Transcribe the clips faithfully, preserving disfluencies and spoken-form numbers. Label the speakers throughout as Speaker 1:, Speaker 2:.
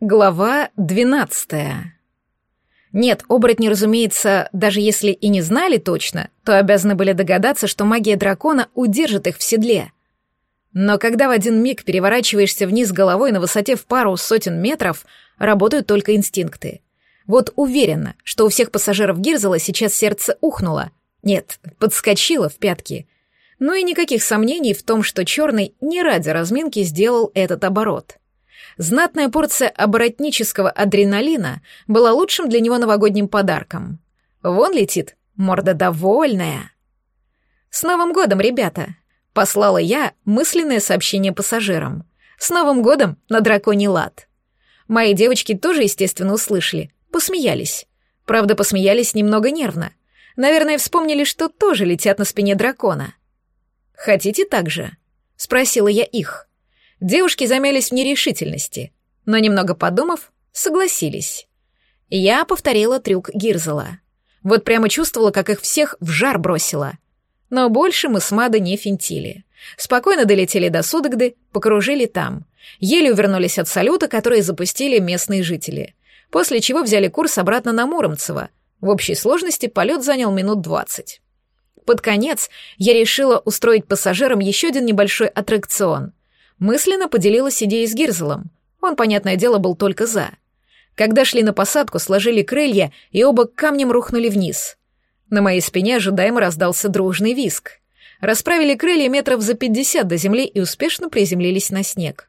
Speaker 1: Глава двенадцатая. Нет, оборотни, разумеется, даже если и не знали точно, то обязаны были догадаться, что магия дракона удержит их в седле. Но когда в один миг переворачиваешься вниз головой на высоте в пару сотен метров, работают только инстинкты. Вот уверена, что у всех пассажиров Гирзела сейчас сердце ухнуло. Нет, подскочило в пятки. Ну и никаких сомнений в том, что Черный не ради разминки сделал этот оборот. Знатная порция оборотнического адреналина была лучшим для него новогодним подарком. Вон летит, морда довольная. «С Новым годом, ребята!» — послала я мысленное сообщение пассажирам. «С Новым годом на драконий лад!» Мои девочки тоже, естественно, услышали, посмеялись. Правда, посмеялись немного нервно. Наверное, вспомнили, что тоже летят на спине дракона. «Хотите так же?» — спросила я их. Девушки замялись в нерешительности, но, немного подумав, согласились. Я повторила трюк Гирзела. Вот прямо чувствовала, как их всех в жар бросила. Но больше мы с Мадой не финтили. Спокойно долетели до Судогды, покружили там. Еле увернулись от салюта, который запустили местные жители. После чего взяли курс обратно на Муромцево. В общей сложности полет занял минут двадцать. Под конец я решила устроить пассажирам еще один небольшой аттракцион. Мысленно поделилась идеей с Гирзелом. Он, понятное дело, был только за. Когда шли на посадку, сложили крылья и оба камнем рухнули вниз. На моей спине ожидаемо раздался дружный визг. Расправили крылья метров за пятьдесят до земли и успешно приземлились на снег.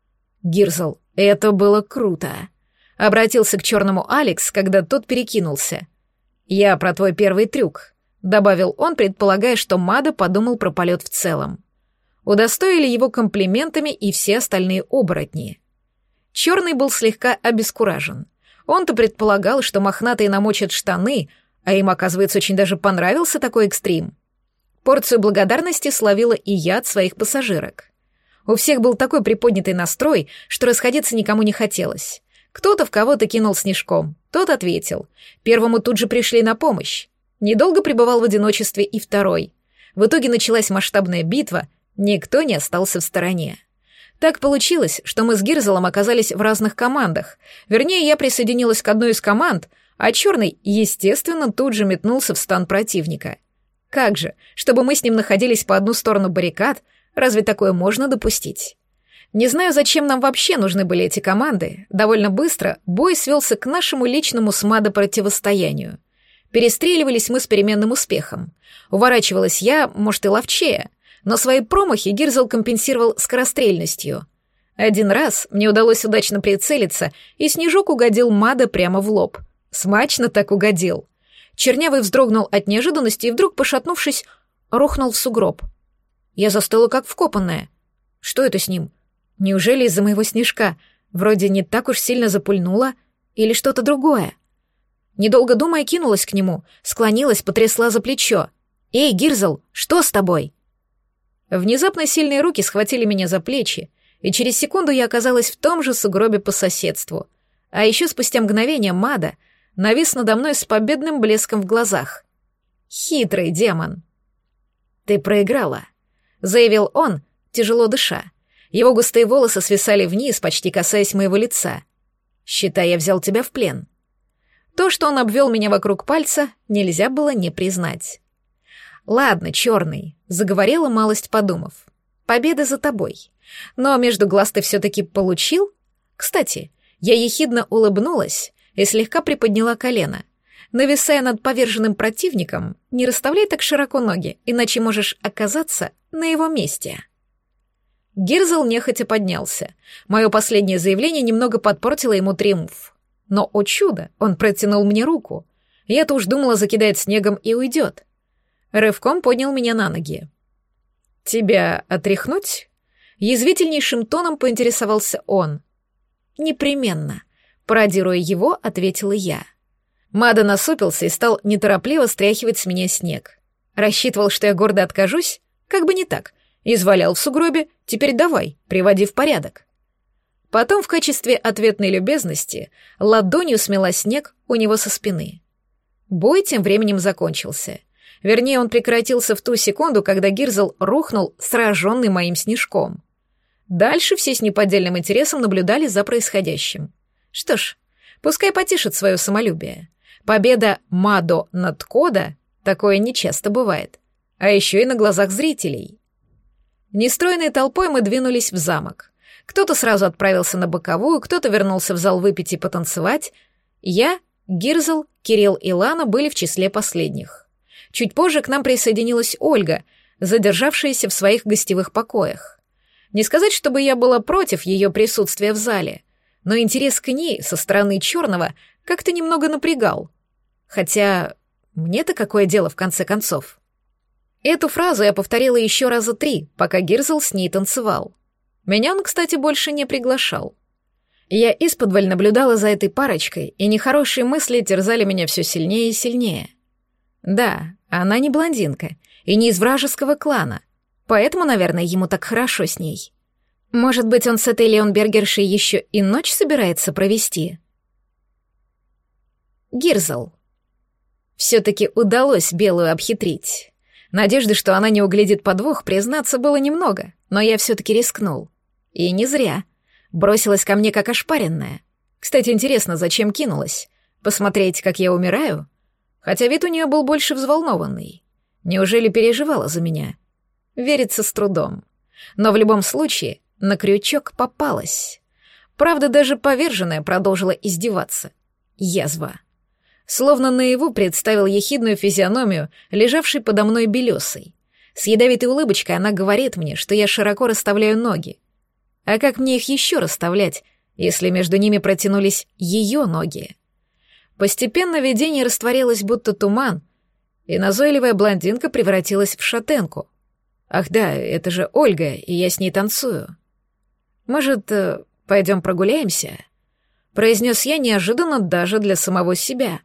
Speaker 1: «Гирзел, это было круто!» — обратился к Черному Алекс, когда тот перекинулся. «Я про твой первый трюк», — добавил он, предполагая, что Мада подумал про полет в целом. Удостоили его комплиментами и все остальные оборотни. Черный был слегка обескуражен. Он-то предполагал, что мохнатые намочат штаны, а им, оказывается, очень даже понравился такой экстрим. Порцию благодарности словила и я от своих пассажирок. У всех был такой приподнятый настрой, что расходиться никому не хотелось. Кто-то в кого-то кинул снежком, тот ответил. Первому тут же пришли на помощь. Недолго пребывал в одиночестве и второй. В итоге началась масштабная битва. Никто не остался в стороне. Так получилось, что мы с Гирзелом оказались в разных командах. Вернее, я присоединилась к одной из команд, а Черный, естественно, тут же метнулся в стан противника. Как же, чтобы мы с ним находились по одну сторону баррикад, разве такое можно допустить? Не знаю, зачем нам вообще нужны были эти команды. Довольно быстро бой свелся к нашему личному с Мадо противостоянию. Перестреливались мы с переменным успехом. Уворачивалась я, может, и ловчее, но свои промахи Гирзел компенсировал скорострельностью. Один раз мне удалось удачно прицелиться, и снежок угодил Мадо прямо в лоб. Смачно так угодил. Чернявый вздрогнул от неожиданности и вдруг, пошатнувшись, рухнул в сугроб. Я застыла как вкопанная. Что это с ним? Неужели из-за моего снежка вроде не так уж сильно запульнуло или что-то другое? Недолго думая, кинулась к нему, склонилась, потрясла за плечо. «Эй, Гирзел, что с тобой?» Внезапно сильные руки схватили меня за плечи, и через секунду я оказалась в том же сугробе по соседству. А еще спустя мгновение Мада навис надо мной с победным блеском в глазах. Хитрый демон. «Ты проиграла», — заявил он, тяжело дыша. Его густые волосы свисали вниз, почти касаясь моего лица. «Считай, я взял тебя в плен». То, что он обвел меня вокруг пальца, нельзя было не признать. «Ладно, Черный», — заговорила малость подумав. «Победа за тобой. Но между глаз ты все-таки получил? Кстати, я ехидно улыбнулась и слегка приподняла колено. Нависая над поверженным противником, не расставляй так широко ноги, иначе можешь оказаться на его месте». Гирзел нехотя поднялся. Мое последнее заявление немного подпортило ему триумф. Но, о чудо, он протянул мне руку. Я-то уж думала, закидает снегом и уйдет. Рывком поднял меня на ноги. «Тебя отряхнуть?» Язвительнейшим тоном поинтересовался он. «Непременно», — пародируя его, ответила я. Мадо насупился и стал неторопливо стряхивать с меня снег. Рассчитывал, что я гордо откажусь? Как бы не так. Извалял в сугробе, теперь давай, приводи в порядок. Потом в качестве ответной любезности ладонью смела снег у него со спины. Бой тем временем закончился. Вернее, он прекратился в ту секунду, когда Гирзел рухнул, сраженный моим снежком. Дальше все с неподдельным интересом наблюдали за происходящим. Что ж, пускай потишит свое самолюбие. Победа Мадо над Кода — такое нечасто бывает. А еще и на глазах зрителей. Нестройной толпой мы двинулись в замок. Кто-то сразу отправился на боковую, кто-то вернулся в зал выпить и потанцевать. Я, Гирзл, Кирилл и Лана были в числе последних. Чуть позже к нам присоединилась Ольга, задержавшаяся в своих гостевых покоях. Не сказать, чтобы я была против ее присутствия в зале, но интерес к ней со стороны черного как-то немного напрягал. Хотя мне-то какое дело в конце концов? Эту фразу я повторила еще раза три, пока Гирзл с ней танцевал. Меня он, кстати, больше не приглашал. Я исподволь наблюдала за этой парочкой, и нехорошие мысли терзали меня все сильнее и сильнее. Да, она не блондинка и не из вражеского клана, поэтому, наверное, ему так хорошо с ней. Может быть, он с этой Леонбергершей еще и ночь собирается провести? Гирзл. Все-таки удалось Белую обхитрить. Надежды, что она не углядит подвох, признаться, было немного, но я все-таки рискнул. И не зря. Бросилась ко мне как ошпаренная. Кстати, интересно, зачем кинулась? Посмотреть, как я умираю? Хотя вид у нее был больше взволнованный. Неужели переживала за меня? Верится с трудом. Но в любом случае на крючок попалась. Правда, даже поверженная продолжила издеваться. Язва. Словно наяву представил ехидную физиономию, лежавшей подо мной белесой. С ядовитой улыбочкой она говорит мне, что я широко расставляю ноги. А как мне их еще расставлять, если между ними протянулись ее ноги? Постепенно видение растворилось, будто туман, и назойливая блондинка превратилась в шатенку. Ах да, это же Ольга, и я с ней танцую. Может, пойдем прогуляемся? Произнес я неожиданно даже для самого себя.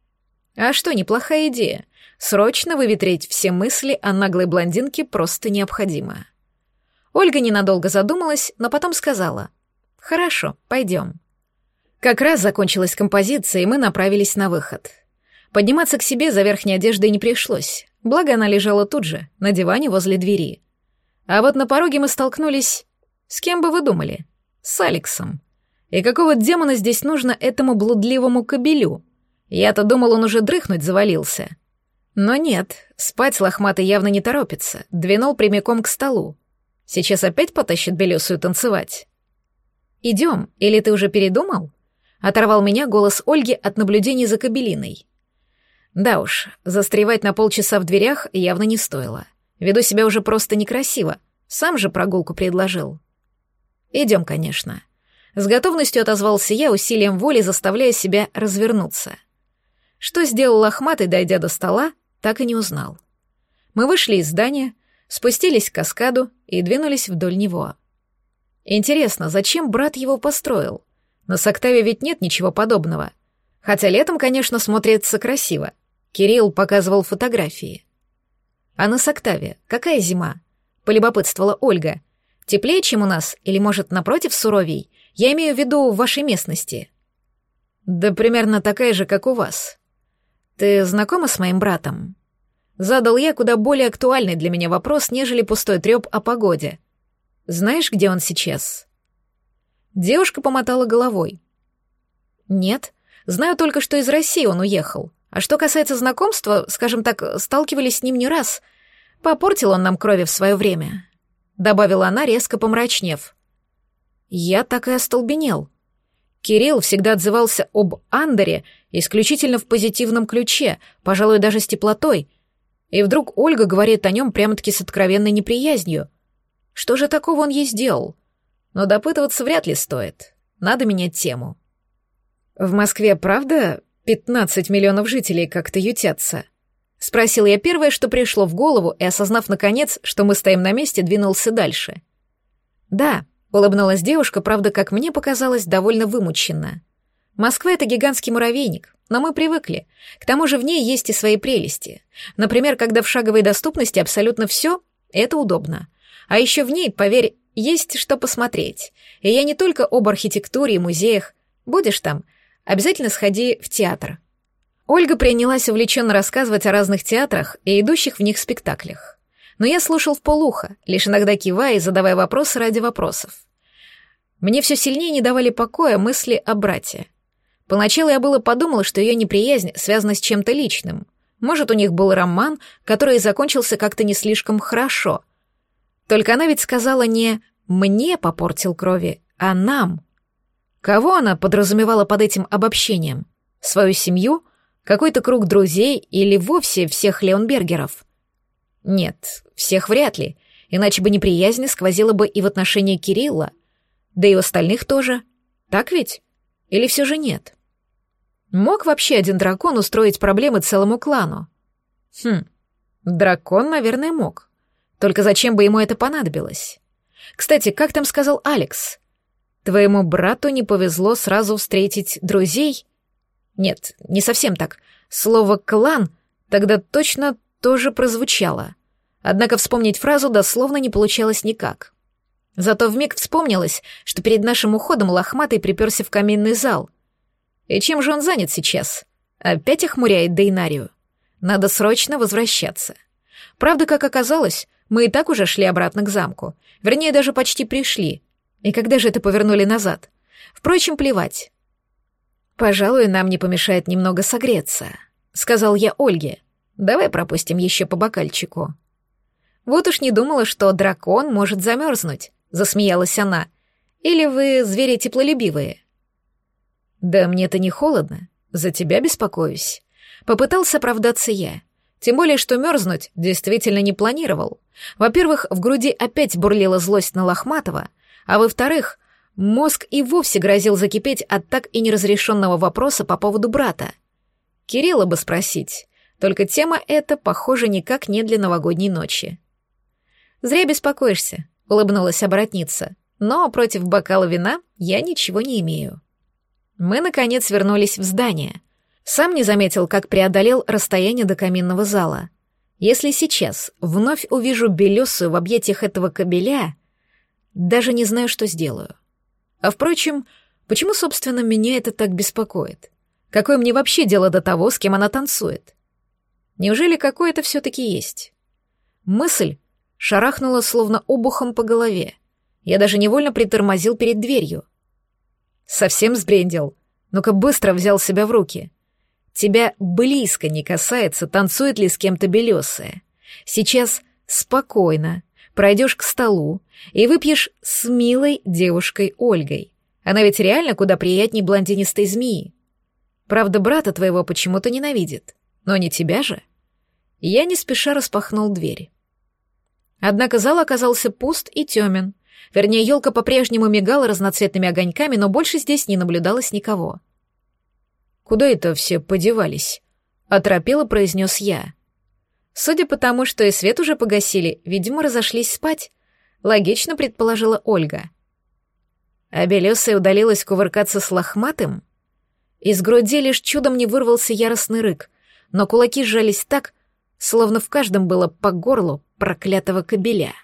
Speaker 1: А что, неплохая идея. Срочно выветрить все мысли о наглой блондинке просто необходимо. Ольга ненадолго задумалась, но потом сказала: «Хорошо, пойдем». Как раз закончилась композиция, и мы направились на выход. Подниматься к себе за верхней одеждой не пришлось, благо она лежала тут же, на диване возле двери. А вот на пороге мы столкнулись... С кем бы вы думали? С Алексом. И какого демона здесь нужно этому блудливому кобелю? Я-то думал, он уже дрыхнуть завалился. Но нет, спать лохматый явно не торопится, двинул прямиком к столу. Сейчас опять потащит белесую танцевать. «Идем, или ты уже передумал?» Оторвал меня голос Ольги от наблюдений за кобелиной. Да уж, застревать на полчаса в дверях явно не стоило. Веду себя уже просто некрасиво, сам же прогулку предложил. «Идем, конечно». С готовностью отозвался я, усилием воли заставляя себя развернуться. Что сделал лохматый, дойдя до стола, так и не узнал. Мы вышли из здания, спустились к каскаду и двинулись вдоль него. Интересно, зачем брат его построил? На Соктаве ведь нет ничего подобного. Хотя летом, конечно, смотрится красиво. Кирилл показывал фотографии. А на Соктаве какая зима? Полюбопытствовала Ольга. Теплее, чем у нас, или, может, напротив, суровей? Я имею в виду в вашей местности. Да примерно такая же, как у вас. Ты знакома с моим братом? Задал я куда более актуальный для меня вопрос, нежели пустой трёп о погоде. Знаешь, где он сейчас? Девушка помотала головой. Нет, знаю только, что из России он уехал. А что касается знакомства, скажем так, сталкивались с ним не раз. Попортил он нам крови в свое время. Добавила она, резко помрачнев. Я так и остолбенел. Кирилл всегда отзывался об Андере исключительно в позитивном ключе, пожалуй, даже с теплотой. И вдруг Ольга говорит о нем прямо-таки с откровенной неприязнью. Что же такого он ей сделал? Но допытываться вряд ли стоит. Надо менять тему. В Москве, правда, пятнадцать миллионов жителей как-то ютятся? Спросил я первое, что пришло в голову, и, осознав наконец, что мы стоим на месте, двинулся дальше. Да, улыбнулась девушка, правда, как мне показалось, довольно вымученно. Москва — это гигантский муравейник, но мы привыкли. К тому же в ней есть и свои прелести. Например, когда в шаговой доступности абсолютно все, это удобно. А еще в ней, поверь, есть что посмотреть. И я не только об архитектуре и музеях. Будешь там, обязательно сходи в театр. Ольга принялась увлеченно рассказывать о разных театрах и идущих в них спектаклях. Но я слушал вполуха, лишь иногда кивая и задавая вопросы ради вопросов. Мне все сильнее не давали покоя мысли о брате. Поначалу я было подумала, что ее неприязнь связана с чем-то личным. Может, у них был роман, который закончился как-то не слишком хорошо. Только она ведь сказала не «мне попортил крови», а «нам». Кого она подразумевала под этим обобщением? Свою семью? Какой-то круг друзей или вовсе всех Леонбергеров? Нет, всех вряд ли, иначе бы неприязнь сквозила бы и в отношении Кирилла, да и у остальных тоже. Так ведь? Или все же нет? Мог вообще один дракон устроить проблемы целому клану? Хм, дракон, наверное, мог. Только зачем бы ему это понадобилось? Кстати, как там сказал Алекс? Твоему брату не повезло сразу встретить друзей? Нет, не совсем так. Слово «клан» тогда точно тоже прозвучало. Однако вспомнить фразу дословно не получалось никак. Зато вмиг вспомнилось, что перед нашим уходом лохматый приперся в каминный зал. И чем же он занят сейчас? Опять охмуряет Дейнарию. Надо срочно возвращаться. Правда, как оказалось, мы и так уже шли обратно к замку. Вернее, даже почти пришли. И когда же это повернули назад? Впрочем, плевать. «Пожалуй, нам не помешает немного согреться», — сказал я Ольге. «Давай пропустим еще по бокальчику». «Вот уж не думала, что дракон может замерзнуть», — засмеялась она. «Или вы звери теплолюбивые?» «Да мне-то не холодно, за тебя беспокоюсь», — попытался оправдаться я. Тем более, что мерзнуть действительно не планировал. Во-первых, в груди опять бурлила злость на Лохматова, а во-вторых, мозг и вовсе грозил закипеть от так и неразрешенного вопроса по поводу брата. Кирилла бы спросить, только тема эта, похоже, никак не для новогодней ночи. «Зря беспокоишься», — улыбнулась оборотница, «но против бокала вина я ничего не имею». Мы, наконец, вернулись в здание. Сам не заметил, как преодолел расстояние до каминного зала. Если сейчас вновь увижу белесую в объятиях этого кобеля, даже не знаю, что сделаю. А впрочем, почему, собственно, меня это так беспокоит? Какое мне вообще дело до того, с кем она танцует? Неужели какое-то все-таки есть? Мысль шарахнула словно обухом по голове. Я даже невольно притормозил перед дверью. Совсем сбрендил. Ну-ка быстро взял себя в руки. Тебя близко не касается, танцует ли с кем-то белесая. Сейчас спокойно пройдешь к столу и выпьешь с милой девушкой Ольгой. Она ведь реально куда приятней блондинистой змеи. Правда, брата твоего почему-то ненавидит, но не тебя же. Я не спеша распахнул дверь. Однако зал оказался пуст и темен. Вернее, елка по-прежнему мигала разноцветными огоньками, но больше здесь не наблюдалось никого. «Куда это все подевались?» — оторопело произнес я. Судя по тому, что и свет уже погасили, видимо, разошлись спать, логично предположила Ольга. А белесая удалилась кувыркаться с лохматым? Из груди лишь чудом не вырвался яростный рык, но кулаки сжались так, словно в каждом было по горлу проклятого кобеля.